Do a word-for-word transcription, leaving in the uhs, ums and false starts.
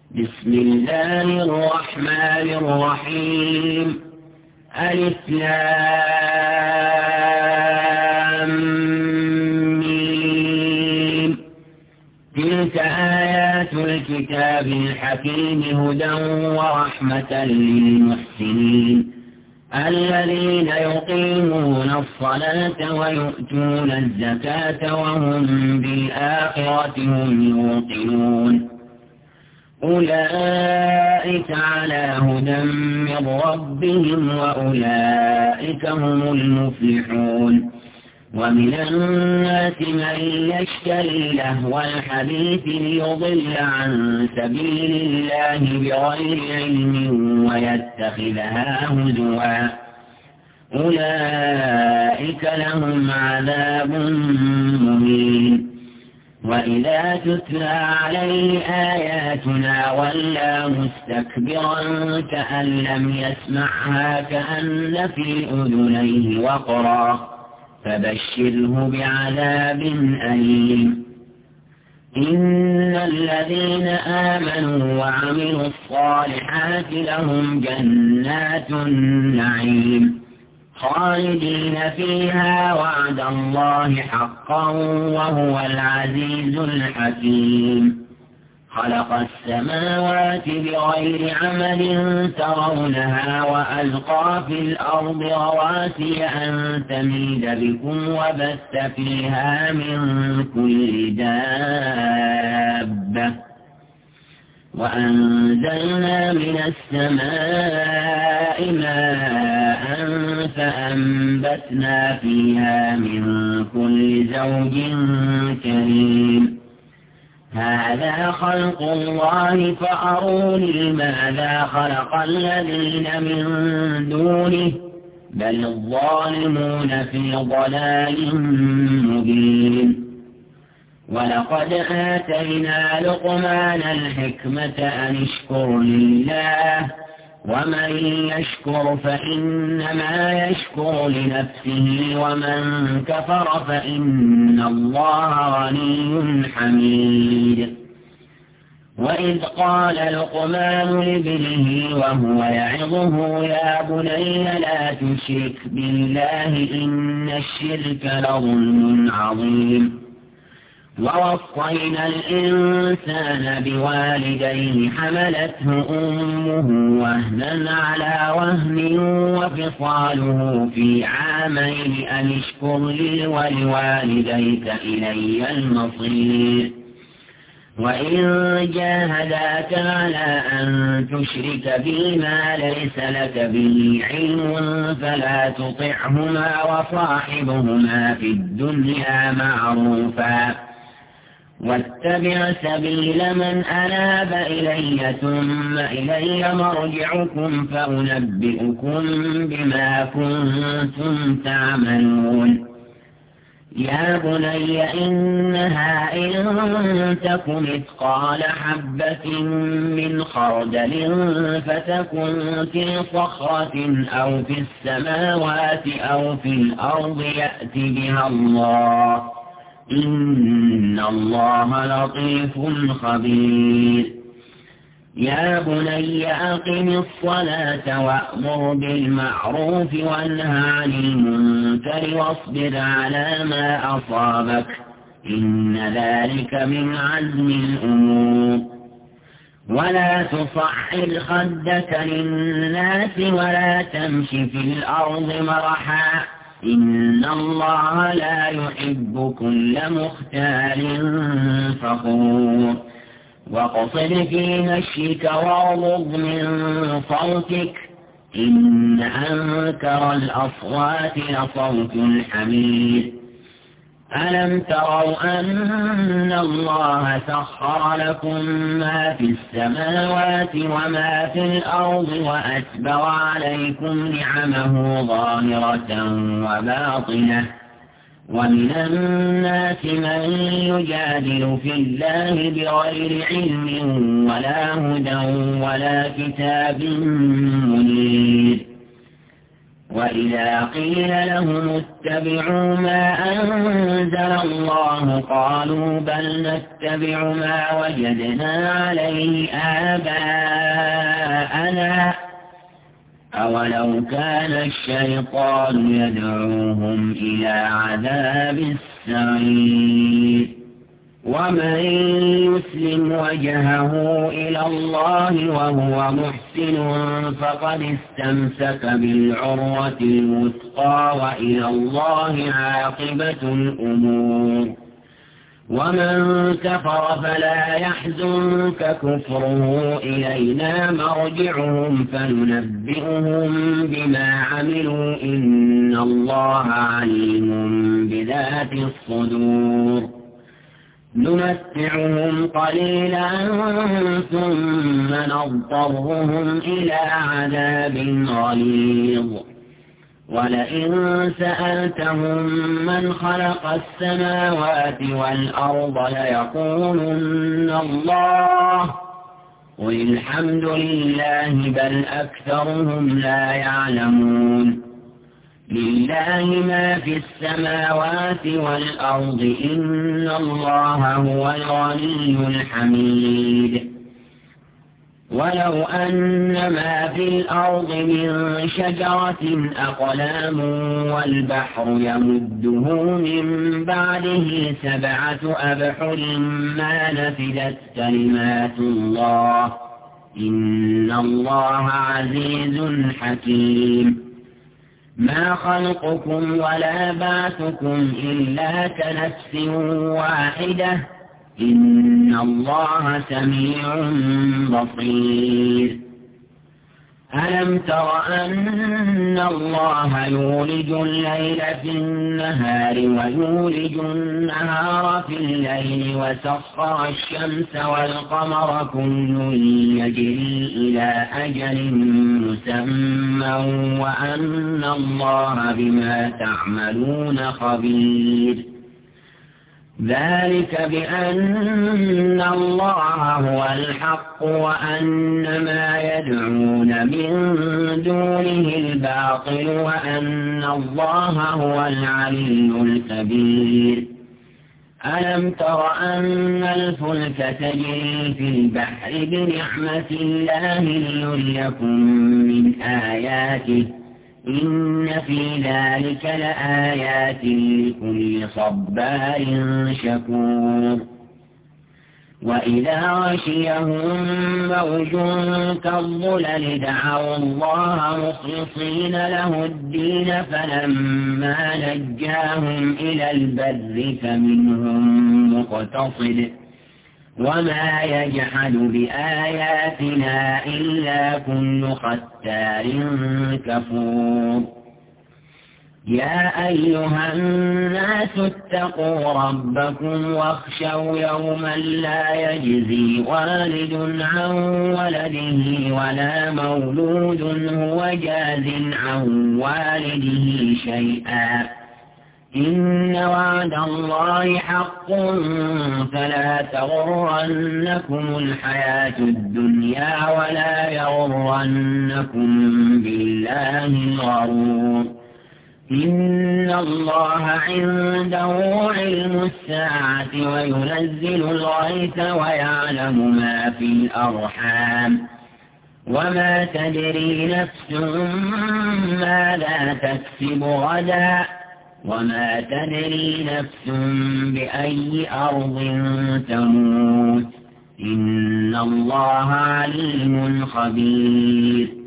بسم الله الرحمن الرحيم. ألف لام ميم. تلك آيات الكتاب الحكيم هدى ورحمة للمحسنين الذين يقيمون الصلاة ويؤتون الزكاة وهم بالآخرة هم يوقنون أولئك على هدى من ربهم وأولئك هم المفلحون. ومن الناس من يشتري لهو الحديث ليضل عن سبيل الله بغير علم ويتخذها هزوا أولئك لهم عذاب مهين. وإذا تتلى عليه آياتنا ولى مستكبرا كأن لم يسمعها كأن في أذنيه وقرا فبشره بعذاب أليم. إن الذين آمنوا وعملوا الصالحات لهم جنات النعيم خالدين فيها وعد الله حقا وهو العزيز الحكيم. خلق السماوات بغير عمد ترونها وألقى في الأرض رواسي أن تميد بكم وبث فيها من كل دابة وأنزلنا من السماء ماء فأنبتنا فيها من كل زوج كريم. هذا خلق الله فأروني ماذا خلق الذين من دونه بل الظالمون في ضلال مبين. ولقد آتينا لقمان الحكمة أن اشكر لله ومن يشكر فإنما يشكر لنفسه ومن كفر فإن الله غني حميد. وإذ قال لقمان لابنه وهو يعظه يا بني لا تشرك بالله إن الشرك لظلم عظيم. ووصينا الإنسان بوالديه حملته أمه وهنا على وهن وفصاله في عامين أن اشكر لي ولوالديك إلي المصير. وإن جاهداك على أن تشرك بي ما ليس لك به علم فلا تطعهما وصاحبهما في الدنيا معروفا واتبع سبيل من أناب إلي ثم إلي مرجعكم فأنبئكم بما كنتم تعملون. يا بني إنها إن تك مثقال حبة من خردل فتكن في صخرة أو في السماوات أو في الأرض يأت بها الله إن الله لطيف خبير. يا بني أقم الصلاة وأمر بالمعروف وانه عن المنكر واصبر على ما أصابك إن ذلك من عزم الأمور. ولا تصعر خدك للناس ولا تمش في الأرض مرحا إن الله لا يحب كل مختال فخور. واقصد في مشيك واغضض من صوتك إن أنكر الأصوات لصوت الحمير. ألم تروا أن الله سخر لكم ما في السماوات وما في الأرض وأسبغ عليكم نعمه ظاهرة وباطنة ومن الناس من يجادل في الله بغير علم ولا هدى ولا كتاب منير. وإذا قيل لهم اتبعوا ما أنزل الله قالوا بل نتبع ما وجدنا عليه آباءنا أولو كان الشيطان يدعوهم إلى عذاب السعير ومن يسلم وجهه إلى الله وهو محسن فقد استمسك بالعروة الوثقى وإلى الله عاقبة الأمور ومن كفر فلا يحزنك كفره إلينا مرجعهم فننبئهم بما عملوا إن الله عليم بذات الصدور نمتعهم قليلا ثم نضطرهم إلى عذاب غليظ ولئن سألتهم من خلق السماوات والأرض ليقولن الله قل الحمد لله بل أكثرهم لا يعلمون لله ما في السماوات والأرض إن الله هو الغني الحميد ولو أن ما في الأرض من شجرة أقلام والبحر يمده من بعده سبعة أبحر ما نفدت كلمات الله إن الله عزيز حكيم ما خلقكم ولا بعثكم إلا كنفس واحدة إن الله سميع بصير ألم تر أن الله يولج الليل في النهار ويولج النهار في الليل وسخر الشمس والقمر كل يجري إلى أجل مسمى وأن الله بما تعملون خبير ذلك بأن الله هو الحق وأن ما يدعون من دونه الباطل وأن الله هو العلي الكبير ألم تر أن الفلك تجري في البحر بنعمة الله ليريكم من آياته إن في ذلك لآيات لكل صبار شكور وإذا غشيهم موج كالظلل دعوا الله مخلصين له الدين فلما نجاهم إلى البر فمنهم مقتصد وما يجحد بآياتنا إلا كل ختار كفور يا أيها الناس اتقوا ربكم واخشوا يوما لا يجزي والد عن ولده ولا مولود هو جاز عن والده شيئا إن وعد الله حق فلا تغرنكم الحياة الدنيا ولا يغرنكم بالله الغرور إن الله عنده علم الساعة وينزل الغيث ويعلم ما في الأرحام وما تدري نفس ماذا تكسب غدا وما تدري نفس بأي أرض تموت إن الله عليم خبير